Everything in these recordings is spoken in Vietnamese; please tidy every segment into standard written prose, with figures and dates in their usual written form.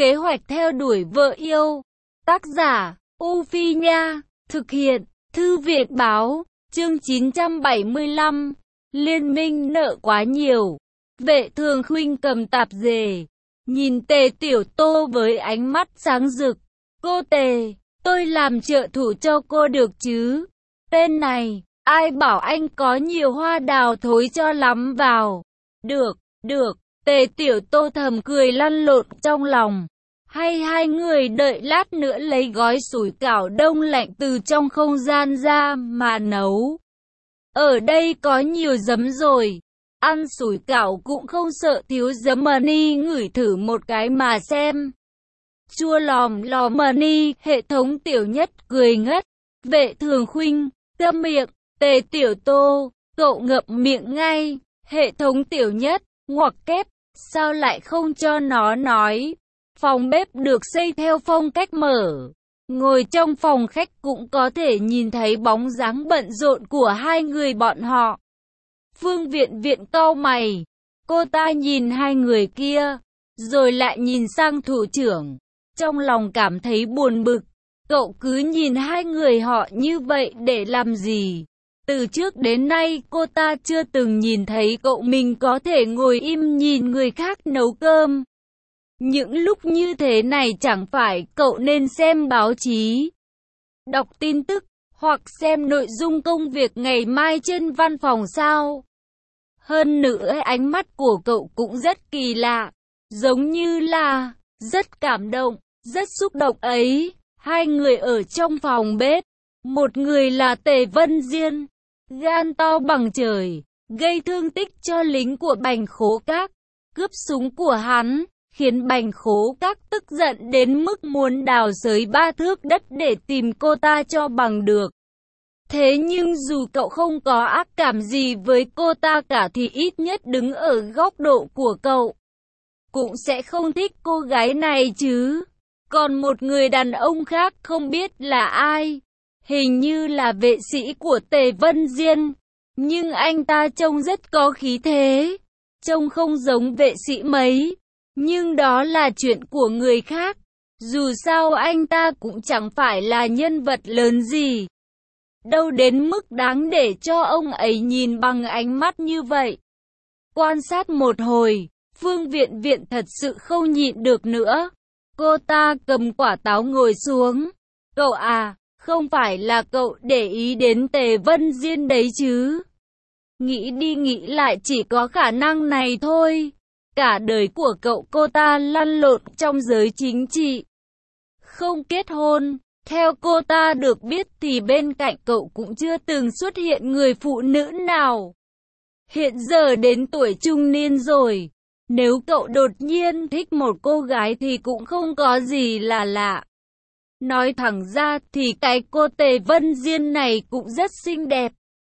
Kế hoạch theo đuổi vợ yêu. Tác giả, U Phi Nha. Thực hiện, Thư viện Báo. Chương 975. Liên minh nợ quá nhiều. Vệ Thường Khuynh cầm tạp dề, nhìn Tề Tiểu Tô với ánh mắt sáng rực. Cô Tề, tôi làm trợ thủ cho cô được chứ? Tên này, ai bảo anh có nhiều hoa đào thối cho lắm vào. Được, được, Tề Tiểu Tô thầm cười lăn lộn trong lòng. Hay hai người đợi lát nữa lấy gói sủi cảo đông lạnh từ trong không gian ra mà nấu. Ở đây có nhiều giấm rồi. Ăn sủi cảo cũng không sợ thiếu giấm mà ni, ngửi thử một cái mà xem. Chua lòm lòm mà ni, hệ thống Tiểu Nhất cười ngất. Vệ Thường Khuynh, câm miệng. Tề Tiểu Tô, cậu ngậm miệng ngay. Hệ thống Tiểu Nhất, ngoặc kép, sao lại không cho nó nói. Phòng bếp được xây theo phong cách mở. Ngồi trong phòng khách cũng có thể nhìn thấy bóng dáng bận rộn của hai người bọn họ. Phương Viện Viện cau mày. Cô ta nhìn hai người kia, rồi lại nhìn sang thủ trưởng. Trong lòng cảm thấy buồn bực. Cậu cứ nhìn hai người họ như vậy để làm gì? Từ trước đến nay cô ta chưa từng nhìn thấy cậu mình có thể ngồi im nhìn người khác nấu cơm. Những lúc như thế này chẳng phải cậu nên xem báo chí, đọc tin tức, hoặc xem nội dung công việc ngày mai trên văn phòng sao? Hơn nữa ánh mắt của cậu cũng rất kỳ lạ, giống như là rất cảm động, rất xúc động ấy. Hai người ở trong phòng bếp, một người là Tề Vân Diên, gan to bằng trời, gây thương tích cho lính của Bành Khố Các, cướp súng của hắn, khiến Bành Khố Các tức giận đến mức muốn đào xới 3 thước đất để tìm cô ta cho bằng được. Thế nhưng dù cậu không có ác cảm gì với cô ta cả thì ít nhất đứng ở góc độ của cậu, cũng sẽ không thích cô gái này chứ. Còn một người đàn ông khác không biết là ai, hình như là vệ sĩ của Tề Vân Diên, nhưng anh ta trông rất có khí thế, trông không giống vệ sĩ mấy. Nhưng đó là chuyện của người khác. Dù sao anh ta cũng chẳng phải là nhân vật lớn gì, đâu đến mức đáng để cho ông ấy nhìn bằng ánh mắt như vậy. Quan sát một hồi, Phương Viện Viện thật sự không nhịn được nữa. Cô ta cầm quả táo ngồi xuống. Cậu à, không phải là cậu để ý đến Tề Vân Diên đấy chứ? Nghĩ đi nghĩ lại chỉ có khả năng này thôi. Cả đời của cậu cô ta lăn lộn trong giới chính trị, không kết hôn. Theo cô ta được biết thì bên cạnh cậu cũng chưa từng xuất hiện người phụ nữ nào. Hiện giờ đến tuổi trung niên rồi, nếu cậu đột nhiên thích một cô gái thì cũng không có gì là lạ. Nói thẳng ra thì cái cô Tề Vân Diên này cũng rất xinh đẹp.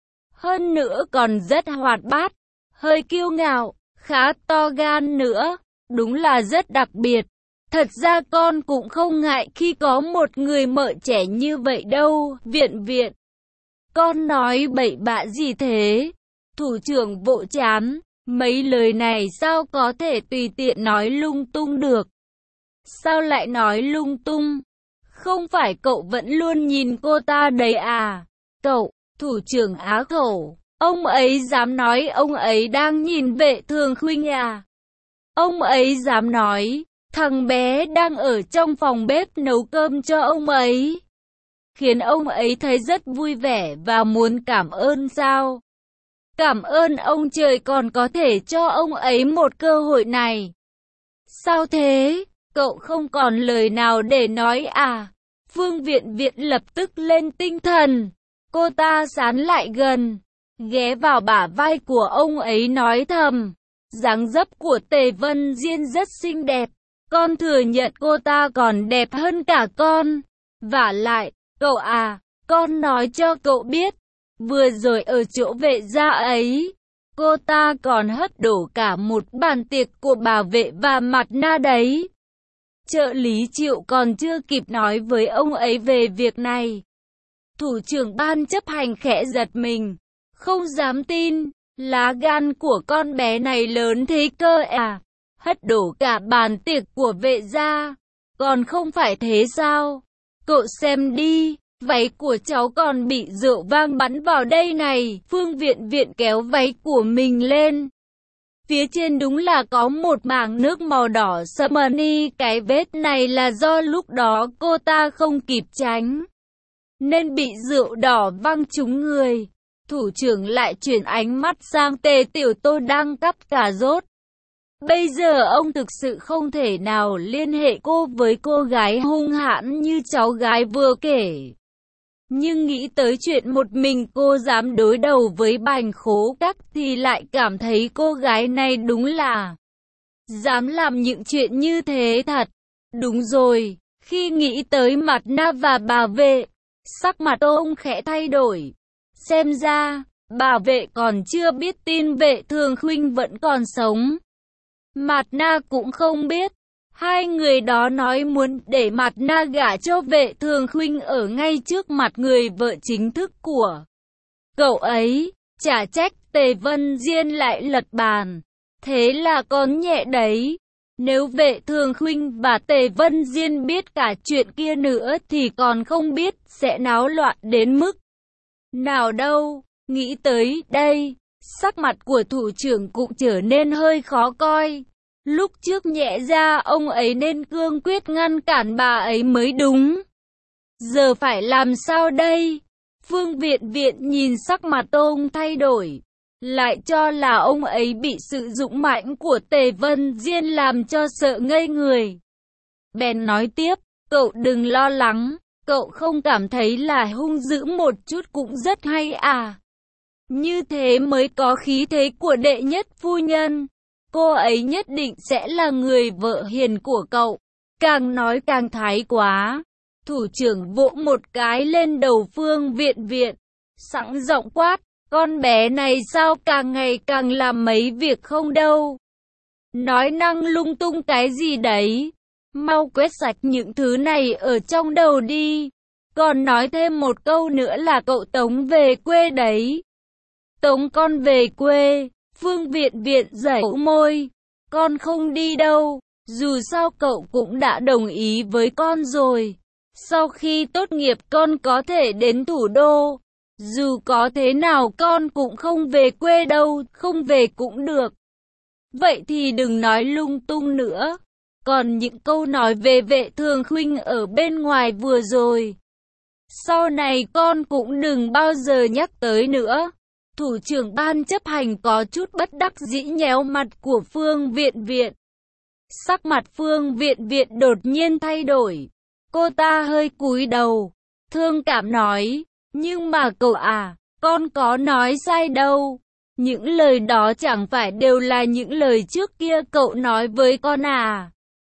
Hơn nữa còn rất hoạt bát, hơi kiêu ngạo, khá to gan nữa, đúng là rất đặc biệt. Thật ra con cũng không ngại khi có một người mợ trẻ như vậy đâu. Viện Viện, con nói bậy bạ gì thế? Thủ trưởng vỗ trán, mấy lời này sao có thể tùy tiện nói lung tung được? Sao lại nói lung tung? Không phải cậu vẫn luôn nhìn cô ta đấy à? Cậu, thủ trưởng á khẩu, ông ấy dám nói ông ấy đang nhìn Vệ Thường Khuynh à? Ông ấy dám nói thằng bé đang ở trong phòng bếp nấu cơm cho ông ấy, khiến ông ấy thấy rất vui vẻ và muốn cảm ơn sao? Cảm ơn ông trời còn có thể cho ông ấy một cơ hội này. Sao thế? Cậu không còn lời nào để nói à? Phương Viện Viện lập tức lên tinh thần. Cô ta sán lại gần, ghé vào bả vai của ông ấy nói thầm. Dáng dấp của Tề Vân Diên rất xinh đẹp. Con thừa nhận cô ta còn đẹp hơn cả con. Vả lại, cậu à, con nói cho cậu biết, vừa rồi ở chỗ vệ gia ấy, cô ta còn hất đổ cả một bàn tiệc của bảo vệ và mặt na đấy. Trợ lý Triệu còn chưa kịp nói với ông ấy về việc này, thủ trưởng ban chấp hành khẽ giật mình, không dám tin, lá gan của con bé này lớn thế cơ à? hất đổ cả bàn tiệc của vệ gia. Còn không phải thế sao? Cậu xem đi, váy của cháu còn bị rượu vang bắn vào đây này. Phương Viện Viện kéo váy của mình lên. Phía trên đúng là có một mảng nước màu đỏ sẫm. Cái vết này là do lúc đó cô ta không kịp tránh, nên bị rượu đỏ văng trúng người. Thủ trưởng lại chuyển ánh mắt sang Tề Tiểu Tô đang cắt cà rốt. Bây giờ ông thực sự không thể nào liên hệ cô với cô gái hung hãn như cháu gái vừa kể. Nhưng nghĩ tới chuyện một mình cô dám đối đầu với Bành Khố Các thì lại cảm thấy cô gái này đúng là dám làm những chuyện như thế thật. Đúng rồi, khi nghĩ tới Mặt Na và bà Vệ, sắc mặt ông khẽ thay đổi. Xem ra, bà Vệ còn chưa biết tin Vệ Thường Khuynh vẫn còn sống. Mặt Na cũng không biết. Hai người đó nói muốn để Mặt Na gả cho Vệ Thường Khuynh ở ngay trước mặt người vợ chính thức của cậu ấy. Chả trách Tề Vân Diên lại lật bàn. Thế là con nhẹ đấy. Nếu Vệ Thường Khuynh và Tề Vân Diên biết cả chuyện kia nữa thì còn không biết sẽ náo loạn đến mức nào đâu. Nghĩ tới đây, sắc mặt của thủ trưởng cũng trở nên hơi khó coi. Lúc trước nhẹ ra ông ấy nên cương quyết ngăn cản bà ấy mới đúng. Giờ phải làm sao đây? Phương Viện Viện nhìn sắc mặt ông thay đổi, lại cho là ông ấy bị sự dũng mãnh của Tề Vân Diên làm cho sợ ngây người. Bèn nói tiếp, cậu đừng lo lắng, cậu không cảm thấy là hung dữ một chút cũng rất hay à? Như thế mới có khí thế của đệ nhất phu nhân. Cô ấy nhất định sẽ là người vợ hiền của cậu. Càng nói càng thái quá. Thủ trưởng vỗ một cái lên đầu Phương Viện Viện, sẵn giọng quát, con bé này sao càng ngày càng làm mấy việc không đâu. Nói năng lung tung cái gì đấy. Mau quét sạch những thứ này ở trong đầu đi. Còn nói thêm một câu nữa là cậu Tống về quê đấy. Tống con về quê. Phương Viện Viện giãy môi. Con không đi đâu. Dù sao cậu cũng đã đồng ý với con rồi. Sau khi tốt nghiệp con có thể đến thủ đô. Dù có thế nào con cũng không về quê đâu. Không về cũng được. Vậy thì đừng nói lung tung nữa. Còn những câu nói về Vệ Thường Khuynh ở bên ngoài vừa rồi, sau này con cũng đừng bao giờ nhắc tới nữa. Thủ trưởng ban chấp hành có chút bất đắc dĩ nhéo mặt của Phương Viện Viện. Sắc mặt Phương Viện Viện đột nhiên thay đổi. Cô ta hơi cúi đầu, thương cảm nói, nhưng mà cậu à, con có nói sai đâu. Những lời đó chẳng phải đều là những lời trước kia cậu nói với con à.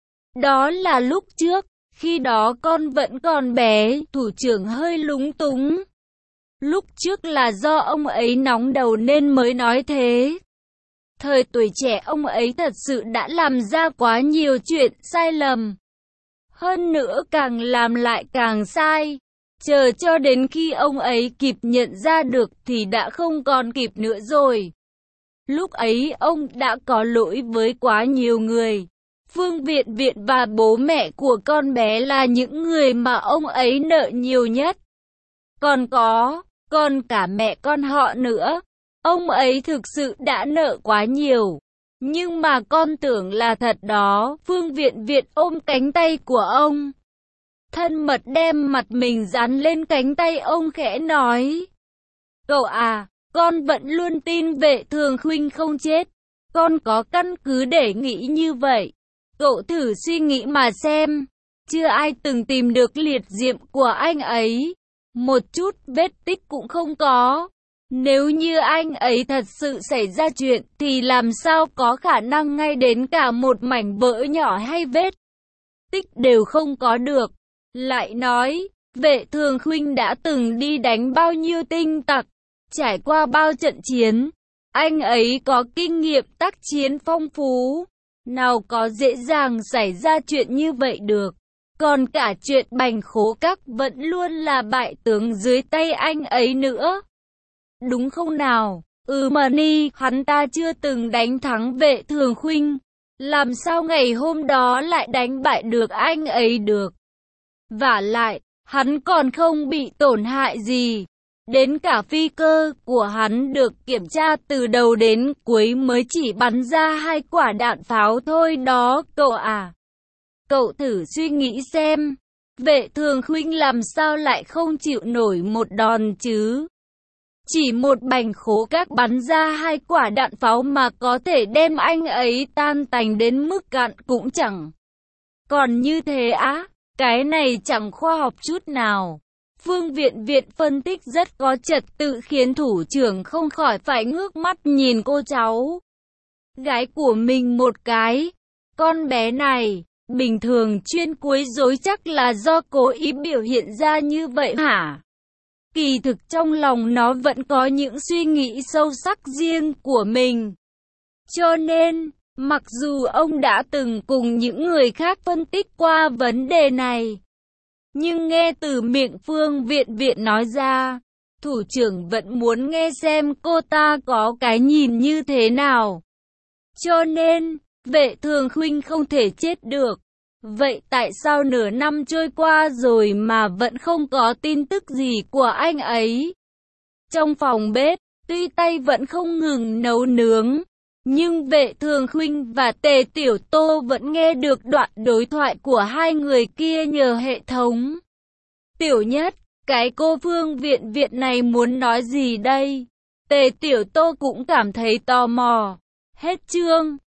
Đó là lúc trước, khi đó con vẫn còn bé. Thủ trưởng hơi lúng túng. Lúc trước là do ông ấy nóng đầu nên mới nói thế. Thời tuổi trẻ ông ấy thật sự đã làm ra quá nhiều chuyện sai lầm. Hơn nữa càng làm lại càng sai. Chờ cho đến khi ông ấy kịp nhận ra được thì đã không còn kịp nữa rồi. Lúc ấy ông đã có lỗi với quá nhiều người. Phương Viện Viện và bố mẹ của con bé là những người mà ông ấy nợ nhiều nhất. Còn cả mẹ con họ nữa. Ông ấy thực sự đã nợ quá nhiều. Nhưng mà con tưởng là thật đó. Phương Viện Viện ôm cánh tay của ông, thân mật đem mặt mình dán lên cánh tay ông khẽ nói. Cậu à, con vẫn luôn tin Vệ Thường Khuynh không chết. Con có căn cứ để nghĩ như vậy. Cậu thử suy nghĩ mà xem. Chưa ai từng tìm được liệt diệm của anh ấy. Một chút vết tích cũng không có. Nếu như anh ấy thật sự xảy ra chuyện thì làm sao có khả năng ngay đến cả một mảnh vỡ nhỏ hay vết tích đều không có được. Lại nói, Vệ Thường Khuynh đã từng đi đánh bao nhiêu tinh tặc, trải qua bao trận chiến. Anh ấy có kinh nghiệm tác chiến phong phú. Nào có dễ dàng xảy ra chuyện như vậy được. Còn cả chuyện Bành Khố Các vẫn luôn là bại tướng dưới tay anh ấy nữa. Đúng không nào? Mà hắn ta chưa từng đánh thắng Vệ Thường Khuynh. Làm sao ngày hôm đó lại đánh bại được anh ấy được? Vả lại, hắn còn không bị tổn hại gì. Đến cả phi cơ của hắn được kiểm tra từ đầu đến cuối mới chỉ bắn ra 2 quả đạn pháo thôi đó cậu à. Cậu thử suy nghĩ xem, Vệ Thường Khuynh làm sao lại không chịu nổi một đòn chứ? Chỉ một bành khố các bắn ra 2 quả đạn pháo mà có thể đem anh ấy tan tành đến mức cạn cũng chẳng. Còn như thế á, cái này chẳng khoa học chút nào. Phương Viện phân tích rất có trật tự khiến thủ trưởng không khỏi phải ngước mắt nhìn cô cháu gái của mình một cái. Con bé này, bình thường chuyên quấy rối chắc là do cố ý biểu hiện ra như vậy hả? Kỳ thực trong lòng nó vẫn có những suy nghĩ sâu sắc riêng của mình. Cho nên, mặc dù ông đã từng cùng những người khác phân tích qua vấn đề này, nhưng nghe từ miệng Phương Viện nói ra, thủ trưởng vẫn muốn nghe xem cô ta có cái nhìn như thế nào. Cho nên, Vệ Thường Khuynh không thể chết được. Vậy tại sao nửa năm trôi qua rồi mà vẫn không có tin tức gì của anh ấy? Trong phòng bếp, tuy tay vẫn không ngừng nấu nướng, nhưng Vệ Thường Khuynh và Tề Tiểu Tô vẫn nghe được đoạn đối thoại của hai người kia nhờ hệ thống. Tiểu Nhất, cái cô Phương Viện này muốn nói gì đây? Tề Tiểu Tô cũng cảm thấy tò mò. Hết chương.